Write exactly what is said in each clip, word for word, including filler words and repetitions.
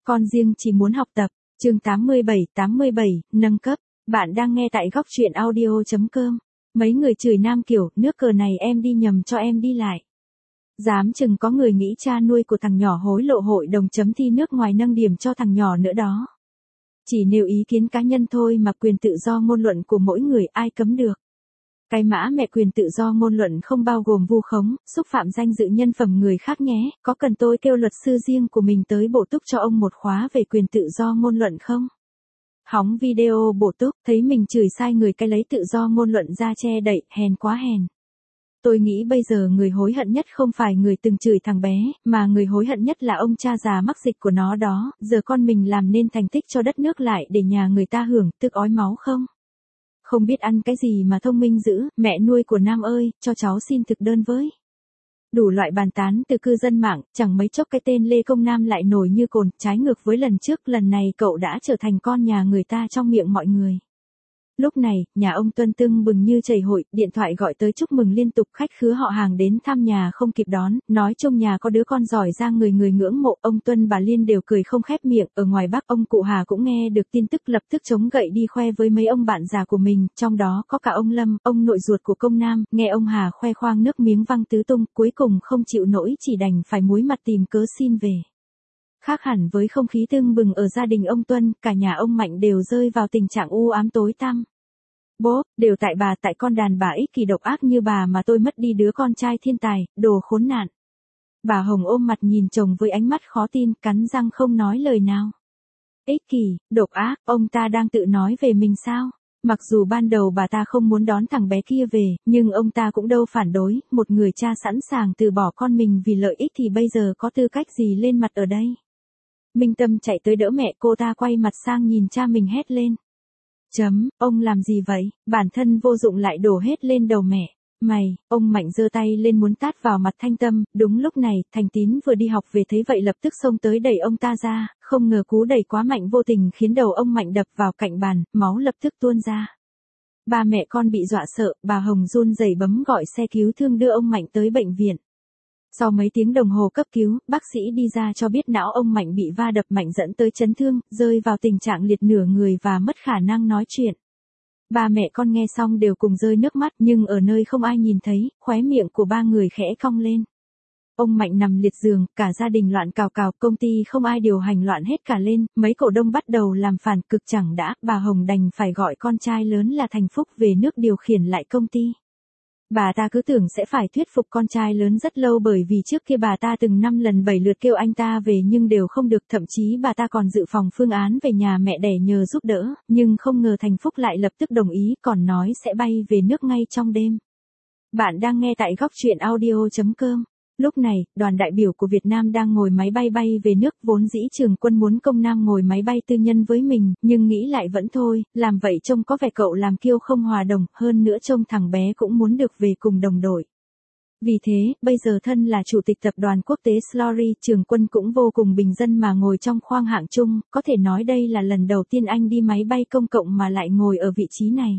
Con riêng chỉ muốn học tập. Chương tám mươi bảy, tám mươi bảy, nâng cấp. Bạn đang nghe tại góc truyện audio chấm com. Mấy người chửi Nam kiểu, nước cờ này em đi nhầm cho em đi lại. Dám chừng có người nghĩ cha nuôi của thằng nhỏ hối lộ hội đồng chấm thi nước ngoài nâng điểm cho thằng nhỏ nữa đó. Chỉ nêu ý kiến cá nhân thôi mà quyền tự do ngôn luận của mỗi người ai cấm được. Cái mã mẹ quyền tự do ngôn luận không bao gồm vu khống, xúc phạm danh dự nhân phẩm người khác nhé, có cần tôi kêu luật sư riêng của mình tới bổ túc cho ông một khóa về quyền tự do ngôn luận không? Hóng video bổ túc, thấy mình chửi sai người cái lấy tự do ngôn luận ra che đậy, hèn quá hèn. Tôi nghĩ bây giờ người hối hận nhất không phải người từng chửi thằng bé, mà người hối hận nhất là ông cha già mắc dịch của nó đó, giờ con mình làm nên thành tích cho đất nước lại để nhà người ta hưởng, tức ói máu không? Không biết ăn cái gì mà thông minh dữ, mẹ nuôi của Nam ơi, cho cháu xin thực đơn với. Đủ loại bàn tán từ cư dân mạng, chẳng mấy chốc cái tên Lê Công Nam lại nổi như cồn, trái ngược với lần trước, lần này cậu đã trở thành con nhà người ta trong miệng mọi người. Lúc này, nhà ông Tuân tưng bừng như chảy hội, điện thoại gọi tới chúc mừng liên tục, khách khứa họ hàng đến thăm nhà không kịp đón, nói trong nhà có đứa con giỏi ra người người ngưỡng mộ, ông Tuân bà Liên đều cười không khép miệng, ở ngoài Bắc ông cụ Hà cũng nghe được tin tức lập tức chống gậy đi khoe với mấy ông bạn già của mình, trong đó có cả ông Lâm, ông nội ruột của Công Nam, nghe ông Hà khoe khoang nước miếng văng tứ tung, cuối cùng không chịu nổi chỉ đành phải muối mặt tìm cớ xin về. Khác hẳn với không khí tưng bừng ở gia đình ông Tuân, cả nhà ông Mạnh đều rơi vào tình trạng u ám tối tăm. Bố, đều tại bà, tại con đàn bà ích kỷ độc ác như bà mà tôi mất đi đứa con trai thiên tài, đồ khốn nạn. Bà Hồng ôm mặt nhìn chồng với ánh mắt khó tin, cắn răng không nói lời nào. Ích kỷ, độc ác, ông ta đang tự nói về mình sao? Mặc dù ban đầu bà ta không muốn đón thằng bé kia về, nhưng ông ta cũng đâu phản đối, một người cha sẵn sàng từ bỏ con mình vì lợi ích thì bây giờ có tư cách gì lên mặt ở đây? Minh Tâm chạy tới đỡ mẹ, cô ta quay mặt sang nhìn cha mình hét lên. Chấm, ông làm gì vậy, bản thân vô dụng lại đổ hết lên đầu mẹ. Mày, ông Mạnh giơ tay lên muốn tát vào mặt Thanh Tâm, đúng lúc này, Thành Tín vừa đi học về thấy vậy lập tức xông tới đẩy ông ta ra, không ngờ cú đẩy quá mạnh vô tình khiến đầu ông Mạnh đập vào cạnh bàn, máu lập tức tuôn ra. Ba mẹ con bị dọa sợ, bà Hồng run rẩy bấm gọi xe cứu thương đưa ông Mạnh tới bệnh viện. Sau mấy tiếng đồng hồ cấp cứu, bác sĩ đi ra cho biết não ông Mạnh bị va đập mạnh dẫn tới chấn thương, rơi vào tình trạng liệt nửa người và mất khả năng nói chuyện. Ba mẹ con nghe xong đều cùng rơi nước mắt nhưng ở nơi không ai nhìn thấy, khóe miệng của ba người khẽ cong lên. Ông Mạnh nằm liệt giường, cả gia đình loạn cào cào, công ty không ai điều hành loạn hết cả lên, mấy cổ đông bắt đầu làm phản cực chẳng đã, bà Hồng đành phải gọi con trai lớn là Thành Phúc về nước điều khiển lại công ty. Bà ta cứ tưởng sẽ phải thuyết phục con trai lớn rất lâu bởi vì trước kia bà ta từng năm lần bảy lượt kêu anh ta về nhưng đều không được, thậm chí bà ta còn dự phòng phương án về nhà mẹ đẻ nhờ giúp đỡ, nhưng không ngờ Thành Phúc lại lập tức đồng ý, còn nói sẽ bay về nước ngay trong đêm. Bạn đang nghe tại góc truyện audio chấm com. Lúc này, đoàn đại biểu của Việt Nam đang ngồi máy bay bay về nước, vốn dĩ Trường Quân muốn Công Nam ngồi máy bay tư nhân với mình, nhưng nghĩ lại vẫn thôi, làm vậy trông có vẻ cậu làm kiêu không hòa đồng, hơn nữa trông thằng bé cũng muốn được về cùng đồng đội. Vì thế, bây giờ thân là chủ tịch tập đoàn quốc tế Slory, Trường Quân cũng vô cùng bình dân mà ngồi trong khoang hạng chung, có thể nói đây là lần đầu tiên anh đi máy bay công cộng mà lại ngồi ở vị trí này.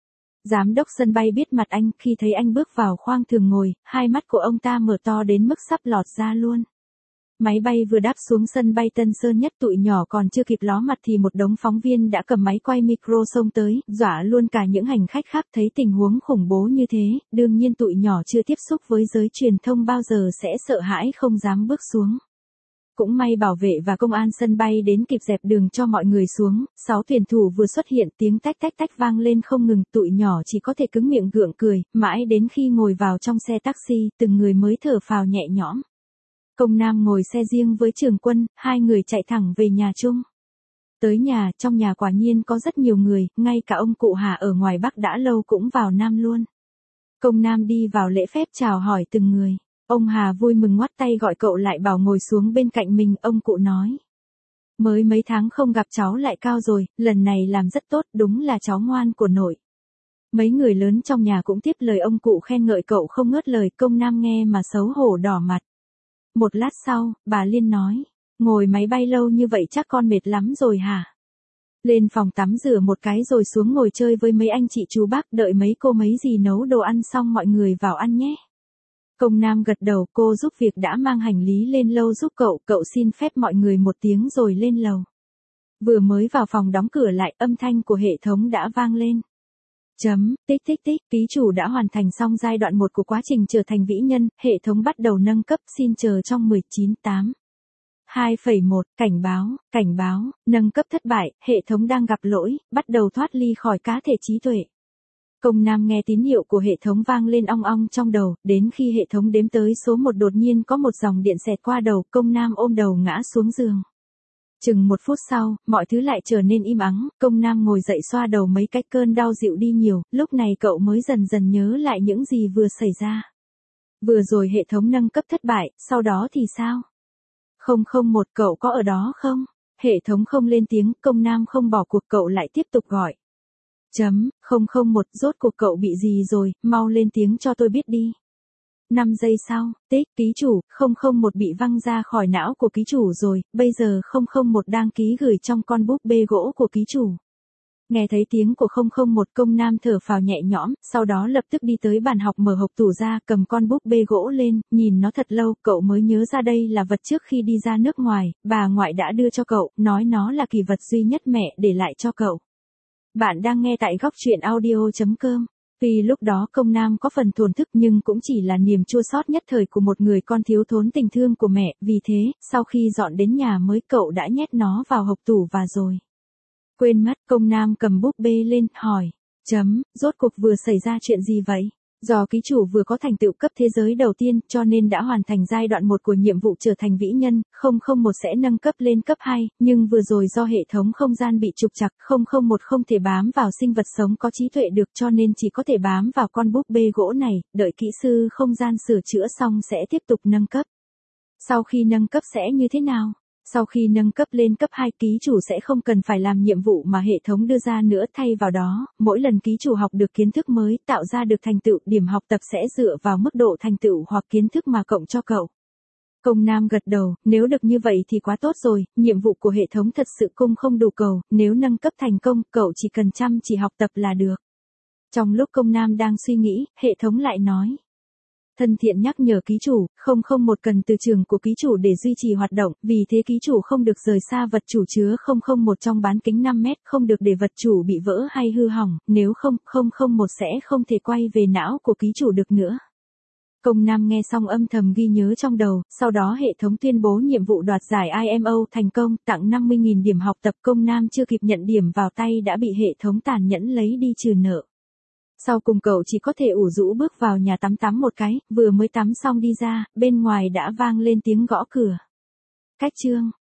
Giám đốc sân bay biết mặt anh, khi thấy anh bước vào khoang thường ngồi, hai mắt của ông ta mở to đến mức sắp lọt ra luôn. Máy bay vừa đáp xuống sân bay Tân Sơn Nhất, tụi nhỏ còn chưa kịp ló mặt thì một đống phóng viên đã cầm máy quay micro xông tới, dọa luôn cả những hành khách khác. Thấy tình huống khủng bố như thế, đương nhiên tụi nhỏ chưa tiếp xúc với giới truyền thông bao giờ sẽ sợ hãi không dám bước xuống. Cũng may bảo vệ và công an sân bay đến kịp dẹp đường cho mọi người xuống, sáu tuyển thủ vừa xuất hiện tiếng tách tách tách vang lên không ngừng, tụi nhỏ chỉ có thể cứng miệng gượng cười, mãi đến khi ngồi vào trong xe taxi, từng người mới thở phào nhẹ nhõm. Công Nam ngồi xe riêng với Trường Quân, hai người chạy thẳng về nhà chung. Tới nhà, trong nhà quả nhiên có rất nhiều người, ngay cả ông cụ Hà ở ngoài Bắc đã lâu cũng vào Nam luôn. Công Nam đi vào lễ phép chào hỏi từng người. Ông Hà vui mừng ngoắt tay gọi cậu lại bảo ngồi xuống bên cạnh mình, ông cụ nói. Mới mấy tháng không gặp cháu lại cao rồi, lần này làm rất tốt, đúng là cháu ngoan của nội. Mấy người lớn trong nhà cũng tiếp lời ông cụ khen ngợi cậu không ngớt lời, Công Nam nghe mà xấu hổ đỏ mặt. Một lát sau, bà Liên nói, ngồi máy bay lâu như vậy chắc con mệt lắm rồi hả? Lên phòng tắm rửa một cái rồi xuống ngồi chơi với mấy anh chị chú bác, đợi mấy cô mấy dì nấu đồ ăn xong mọi người vào ăn nhé. Công Nam gật đầu, cô giúp việc đã mang hành lý lên lâu giúp cậu, cậu xin phép mọi người một tiếng rồi lên lầu. Vừa mới vào phòng đóng cửa lại, âm thanh của hệ thống đã vang lên. Chấm, tích tích tích, ký chủ đã hoàn thành xong giai đoạn một của quá trình trở thành vĩ nhân, hệ thống bắt đầu nâng cấp, xin chờ trong mười chín tám. hai phẩy một, cảnh báo, cảnh báo, nâng cấp thất bại, hệ thống đang gặp lỗi, bắt đầu thoát ly khỏi cá thể trí tuệ. Công Nam nghe tín hiệu của hệ thống vang lên ong ong trong đầu, đến khi hệ thống đếm tới số một đột nhiên có một dòng điện xẹt qua đầu, Công Nam ôm đầu ngã xuống giường. Chừng một phút sau, mọi thứ lại trở nên im ắng, Công Nam ngồi dậy xoa đầu mấy cách cơn đau dịu đi nhiều, lúc này cậu mới dần dần nhớ lại những gì vừa xảy ra. Vừa rồi hệ thống nâng cấp thất bại, sau đó thì sao? Không không một cậu có ở đó không? Hệ thống không lên tiếng, Công Nam không bỏ cuộc, cậu lại tiếp tục gọi. Chấm, không không một, rốt cuộc cậu bị gì rồi, mau lên tiếng cho tôi biết đi. năm giây sau, tích, ký chủ, không không một bị văng ra khỏi não của ký chủ rồi, bây giờ không không một đang ký gửi trong con búp bê gỗ của ký chủ. Nghe thấy tiếng của không không một, Công Nam thở phào nhẹ nhõm, sau đó lập tức đi tới bàn học mở hộp tủ ra, cầm con búp bê gỗ lên, nhìn nó thật lâu, cậu mới nhớ ra đây là vật trước khi đi ra nước ngoài, bà ngoại đã đưa cho cậu, nói nó là kỳ vật duy nhất mẹ để lại cho cậu. Bạn đang nghe tại góc truyện audio chấm com. Vì lúc đó Công Nam có phần thổn thức nhưng cũng chỉ là niềm chua xót nhất thời của một người con thiếu thốn tình thương của mẹ, vì thế, sau khi dọn đến nhà mới cậu đã nhét nó vào hộp tủ và rồi. Quên mất, Công Nam cầm búp bê lên, hỏi. Chấm, rốt cuộc vừa xảy ra chuyện gì vậy? Do ký chủ vừa có thành tựu cấp thế giới đầu tiên, cho nên đã hoàn thành giai đoạn một của nhiệm vụ trở thành vĩ nhân, không không một sẽ nâng cấp lên cấp hai, nhưng vừa rồi do hệ thống không gian bị trục trặc, không không một không thể bám vào sinh vật sống có trí tuệ được cho nên chỉ có thể bám vào con búp bê gỗ này, đợi kỹ sư không gian sửa chữa xong sẽ tiếp tục nâng cấp. Sau khi nâng cấp sẽ như thế nào? Sau khi nâng cấp lên cấp hai, ký chủ sẽ không cần phải làm nhiệm vụ mà hệ thống đưa ra nữa, thay vào đó, mỗi lần ký chủ học được kiến thức mới, tạo ra được thành tựu, điểm học tập sẽ dựa vào mức độ thành tựu hoặc kiến thức mà cộng cho cậu. Công Nam gật đầu, nếu được như vậy thì quá tốt rồi, nhiệm vụ của hệ thống thật sự cung không đủ cầu, nếu nâng cấp thành công, cậu chỉ cần chăm chỉ học tập là được. Trong lúc Công Nam đang suy nghĩ, hệ thống lại nói. Thân thiện nhắc nhở ký chủ, không không một cần từ trường của ký chủ để duy trì hoạt động, vì thế ký chủ không được rời xa vật chủ chứa không không một trong bán kính năm mét, không được để vật chủ bị vỡ hay hư hỏng, nếu không, không không một sẽ không thể quay về não của ký chủ được nữa. Công Nam nghe xong âm thầm ghi nhớ trong đầu, sau đó hệ thống tuyên bố nhiệm vụ đoạt giải i em o thành công, tặng năm mươi nghìn điểm học tập. Công Nam chưa kịp nhận điểm vào tay đã bị hệ thống tàn nhẫn lấy đi trừ nợ. Sau cùng cậu chỉ có thể ủ rũ bước vào nhà tắm tắm một cái, vừa mới tắm xong đi ra, bên ngoài đã vang lên tiếng gõ cửa. Cách chương